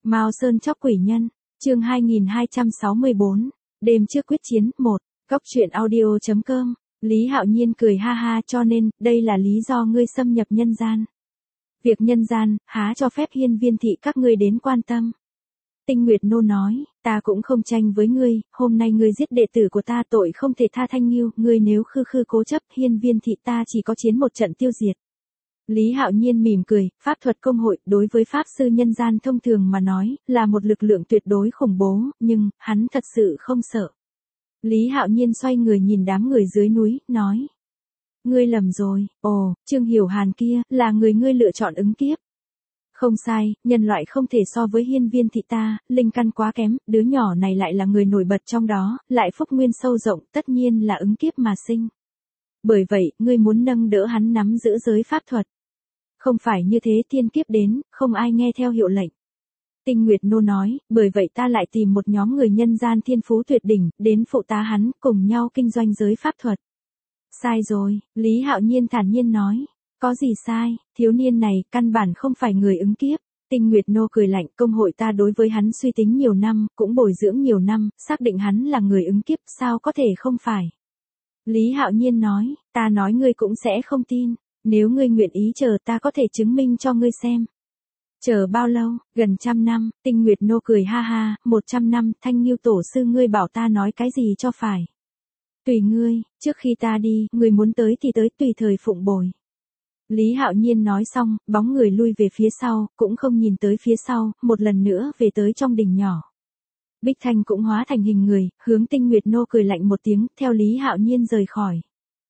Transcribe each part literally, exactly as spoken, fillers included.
Mao Sơn chóc quỷ nhân, chương hai nghìn hai trăm sáu mươi bốn, đêm trước quyết chiến, một, Cóc truyện audio chấm com, Lý Hạo Nhiên cười ha ha cho nên, đây là lý do ngươi xâm nhập nhân gian. Việc nhân gian, há cho phép hiên viên thị các ngươi đến quan tâm. Tinh Nguyệt Nô nói, ta cũng không tranh với ngươi, hôm nay ngươi giết đệ tử của ta tội không thể tha Thanh Nghiêu, ngươi nếu khư khư cố chấp hiên viên thị ta chỉ có chiến một trận tiêu diệt. Lý Hạo Nhiên mỉm cười, pháp thuật công hội đối với pháp sư nhân gian thông thường mà nói, là một lực lượng tuyệt đối khủng bố, nhưng, hắn thật sự không sợ. Lý Hạo Nhiên xoay người nhìn đám người dưới núi, nói. Ngươi lầm rồi, ồ, Trương Hiểu Hàn kia, là người ngươi lựa chọn ứng kiếp. Không sai, nhân loại không thể so với hiên viên thị ta, linh căn quá kém, đứa nhỏ này lại là người nổi bật trong đó, lại phúc nguyên sâu rộng, tất nhiên là ứng kiếp mà sinh. Bởi vậy, ngươi muốn nâng đỡ hắn nắm giữ giới pháp thuật. Không phải như thế thiên kiếp đến, không ai nghe theo hiệu lệnh. Tinh Nguyệt Nô nói, bởi vậy ta lại tìm một nhóm người nhân gian thiên phú tuyệt đỉnh, đến phụ tá hắn, cùng nhau kinh doanh giới pháp thuật. Sai rồi, Lý Hạo Nhiên thản nhiên nói. Có gì sai, thiếu niên này, căn bản không phải người ứng kiếp. Tinh Nguyệt Nô cười lạnh, công hội ta đối với hắn suy tính nhiều năm, cũng bồi dưỡng nhiều năm, xác định hắn là người ứng kiếp, sao có thể không phải. Lý Hạo Nhiên nói, ta nói ngươi cũng sẽ không tin. Nếu ngươi nguyện ý chờ ta có thể chứng minh cho ngươi xem. Chờ bao lâu, gần trăm năm, Tinh Nguyệt Nô cười ha ha, một trăm năm, Thanh Nghiêu tổ sư ngươi bảo ta nói cái gì cho phải. Tùy ngươi, trước khi ta đi, ngươi muốn tới thì tới tùy thời phụng bồi. Lý Hạo Nhiên nói xong, bóng người lui về phía sau, cũng không nhìn tới phía sau, một lần nữa về tới trong đình nhỏ. Bích Thanh cũng hóa thành hình người, hướng Tinh Nguyệt Nô cười lạnh một tiếng, theo Lý Hạo Nhiên rời khỏi.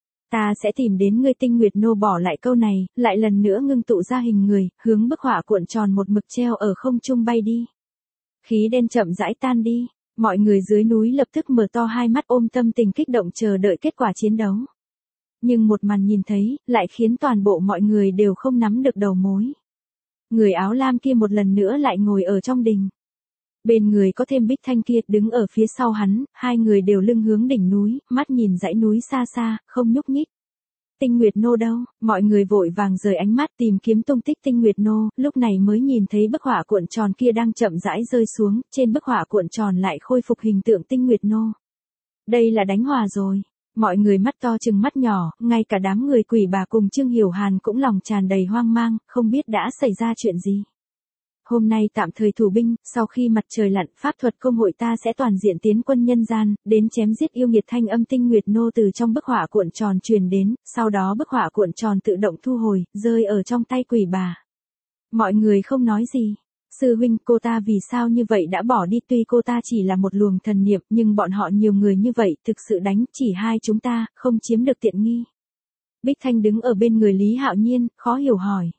Ta sẽ tìm đến ngươi. Tinh Nguyệt Nô bỏ lại câu này, lại lần nữa ngưng tụ ra hình người, hướng bức họa cuộn tròn một mực treo ở không trung bay đi. Khí đen chậm rãi tan đi, mọi người dưới núi lập tức mở to hai mắt ôm tâm tình kích động chờ đợi kết quả chiến đấu. Nhưng một màn nhìn thấy, lại khiến toàn bộ mọi người đều không nắm được đầu mối. Người áo lam kia một lần nữa lại ngồi ở trong đình. Bên người có thêm Bích Thanh kia đứng ở phía sau hắn, hai người đều lưng hướng đỉnh núi, mắt nhìn dãy núi xa xa, không nhúc nhích. Tinh Nguyệt Nô đâu? Mọi người vội vàng rời ánh mắt tìm kiếm tung tích Tinh Nguyệt Nô, lúc này mới nhìn thấy bức họa cuộn tròn kia đang chậm rãi rơi xuống, trên bức họa cuộn tròn lại khôi phục hình tượng Tinh Nguyệt Nô. Đây là đánh hòa rồi. Mọi người mắt to chừng mắt nhỏ, ngay cả đám người quỷ bà cùng Trương Hiểu Hàn cũng lòng tràn đầy hoang mang, không biết đã xảy ra chuyện gì. Hôm nay tạm thời thủ binh, sau khi mặt trời lặn, pháp thuật công hội ta sẽ toàn diện tiến quân nhân gian, đến chém giết yêu nghiệt. Thanh âm Tinh Nguyệt Nô từ trong bức họa cuộn tròn truyền đến, sau đó bức họa cuộn tròn tự động thu hồi, rơi ở trong tay quỷ bà. Mọi người không nói gì. Sư huynh, cô ta vì sao như vậy đã bỏ đi, tuy cô ta chỉ là một luồng thần niệm, nhưng bọn họ nhiều người như vậy, thực sự đánh chỉ hai chúng ta, không chiếm được tiện nghi. Bích Thanh đứng ở bên người Lý Hạo Nhiên, khó hiểu hỏi.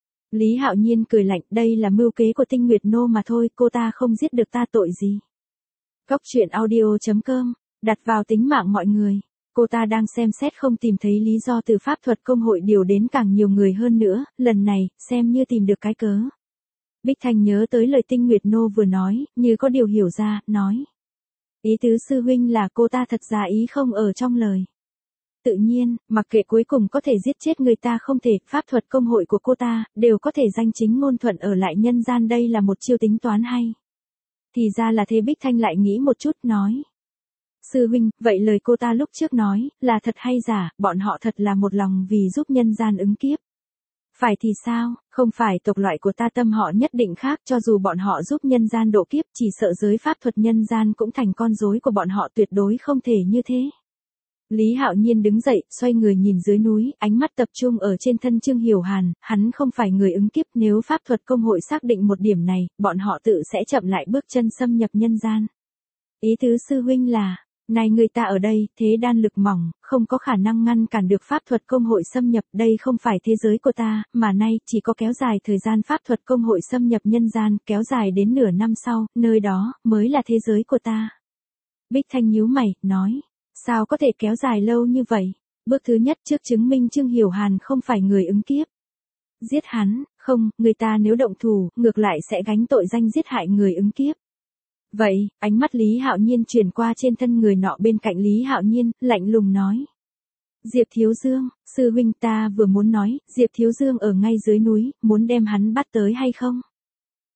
Lý Hạo Nhiên cười lạnh, đây là mưu kế của Tinh Nguyệt Nô mà thôi, cô ta không giết được ta tội gì. Cóc truyện audio chấm com, đặt vào tính mạng mọi người. Cô ta đang xem xét không tìm thấy lý do từ pháp thuật công hội điều đến càng nhiều người hơn nữa, lần này, xem như tìm được cái cớ. Bích Thanh nhớ tới lời Tinh Nguyệt Nô vừa nói, như có điều hiểu ra, nói. Ý tứ sư huynh là cô ta thật ra ý không ở trong lời. Tự nhiên, mặc kệ cuối cùng có thể giết chết người ta không thể, pháp thuật công hội của cô ta, đều có thể danh chính ngôn thuận ở lại nhân gian, đây là một chiêu tính toán hay. Thì ra là thế. Bích Thanh lại nghĩ một chút, nói. Sư huynh, vậy lời cô ta lúc trước nói, là thật hay giả, bọn họ thật là một lòng vì giúp nhân gian ứng kiếp. Phải thì sao, không phải tộc loại của ta tâm họ nhất định khác, cho dù bọn họ giúp nhân gian độ kiếp, chỉ sợ giới pháp thuật nhân gian cũng thành con rối của bọn họ, tuyệt đối không thể như thế. Lý Hạo Nhiên đứng dậy, xoay người nhìn dưới núi, ánh mắt tập trung ở trên thân Trương Hiểu Hàn, hắn không phải người ứng kiếp, nếu pháp thuật công hội xác định một điểm này, bọn họ tự sẽ chậm lại bước chân xâm nhập nhân gian. Ý tứ sư huynh là, này người ta ở đây, thế đan lực mỏng, không có khả năng ngăn cản được pháp thuật công hội xâm nhập, đây không phải thế giới của ta, mà nay, chỉ có kéo dài thời gian pháp thuật công hội xâm nhập nhân gian, kéo dài đến nửa năm sau, nơi đó, mới là thế giới của ta. Bích Thanh nhíu mày, nói. Sao có thể kéo dài lâu như vậy? Bước thứ nhất trước chứng minh Trương Hiểu Hàn không phải người ứng kiếp. Giết hắn, không, người ta nếu động thủ, ngược lại sẽ gánh tội danh giết hại người ứng kiếp. Vậy, ánh mắt Lý Hạo Nhiên chuyển qua trên thân người nọ bên cạnh Lý Hạo Nhiên, lạnh lùng nói. Diệp Thiếu Dương, sư huynh ta vừa muốn nói, Diệp Thiếu Dương ở ngay dưới núi, muốn đem hắn bắt tới hay không?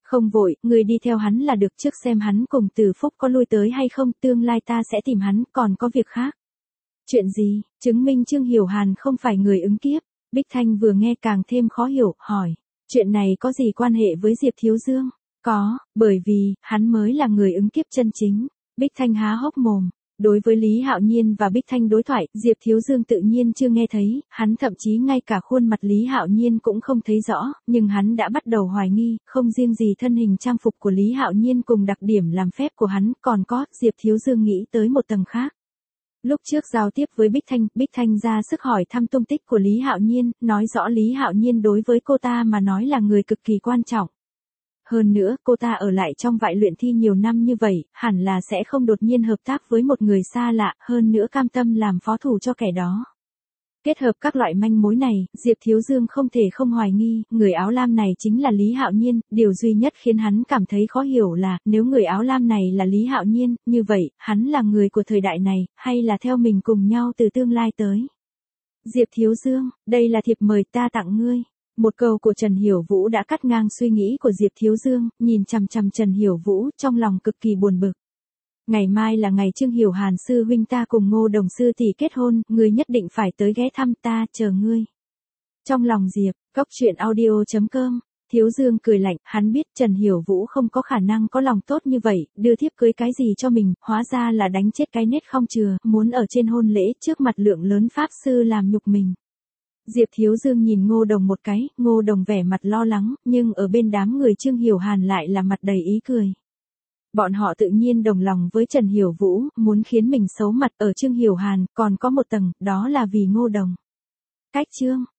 Không vội, ngươi đi theo hắn là được, trước xem hắn cùng Từ Phúc có lui tới hay không, tương lai ta sẽ tìm hắn, còn có việc khác. Chuyện gì, chứng minh Trương Hiểu Hàn không phải người ứng kiếp. Bích Thanh vừa nghe càng thêm khó hiểu, hỏi. Chuyện này có gì quan hệ với Diệp Thiếu Dương? Có, bởi vì, hắn mới là người ứng kiếp chân chính. Bích Thanh há hốc mồm. Đối với Lý Hạo Nhiên và Bích Thanh đối thoại, Diệp Thiếu Dương tự nhiên chưa nghe thấy, hắn thậm chí ngay cả khuôn mặt Lý Hạo Nhiên cũng không thấy rõ, nhưng hắn đã bắt đầu hoài nghi, không riêng gì thân hình trang phục của Lý Hạo Nhiên cùng đặc điểm làm phép của hắn, còn có, Diệp Thiếu Dương nghĩ tới một tầng khác. Lúc trước giao tiếp với Bích Thanh, Bích Thanh ra sức hỏi thăm tung tích của Lý Hạo Nhiên, nói rõ Lý Hạo Nhiên đối với cô ta mà nói là người cực kỳ quan trọng. Hơn nữa, cô ta ở lại trong vại luyện thi nhiều năm như vậy, hẳn là sẽ không đột nhiên hợp tác với một người xa lạ, hơn nữa cam tâm làm phó thủ cho kẻ đó. Kết hợp các loại manh mối này, Diệp Thiếu Dương không thể không hoài nghi, người áo lam này chính là Lý Hạo Nhiên, điều duy nhất khiến hắn cảm thấy khó hiểu là, nếu người áo lam này là Lý Hạo Nhiên, như vậy, hắn là người của thời đại này, hay là theo mình cùng nhau từ tương lai tới. Diệp Thiếu Dương, đây là thiệp mời ta tặng ngươi. Một câu của Trần Hiểu Vũ đã cắt ngang suy nghĩ của Diệp Thiếu Dương, nhìn chằm chằm Trần Hiểu Vũ, trong lòng cực kỳ buồn bực. Ngày mai là ngày Trương Hiểu Hàn sư huynh ta cùng Ngô Đồng sư tỷ kết hôn, ngươi nhất định phải tới ghé thăm ta, chờ ngươi. Trong lòng Diệp, góc truyện audio chấm com, Thiếu Dương cười lạnh, hắn biết Trần Hiểu Vũ không có khả năng có lòng tốt như vậy, đưa thiếp cưới cái gì cho mình, hóa ra là đánh chết cái nết không chừa, muốn ở trên hôn lễ trước mặt lượng lớn pháp sư làm nhục mình. Diệp Thiếu Dương nhìn Ngô Đồng một cái, Ngô Đồng vẻ mặt lo lắng, nhưng ở bên đám người Trương Hiểu Hàn lại là mặt đầy ý cười. Bọn họ tự nhiên đồng lòng với Trần Hiểu Vũ, muốn khiến mình xấu mặt ở Trương Hiểu Hàn, còn có một tầng, đó là vì Ngô Đồng. Cách chương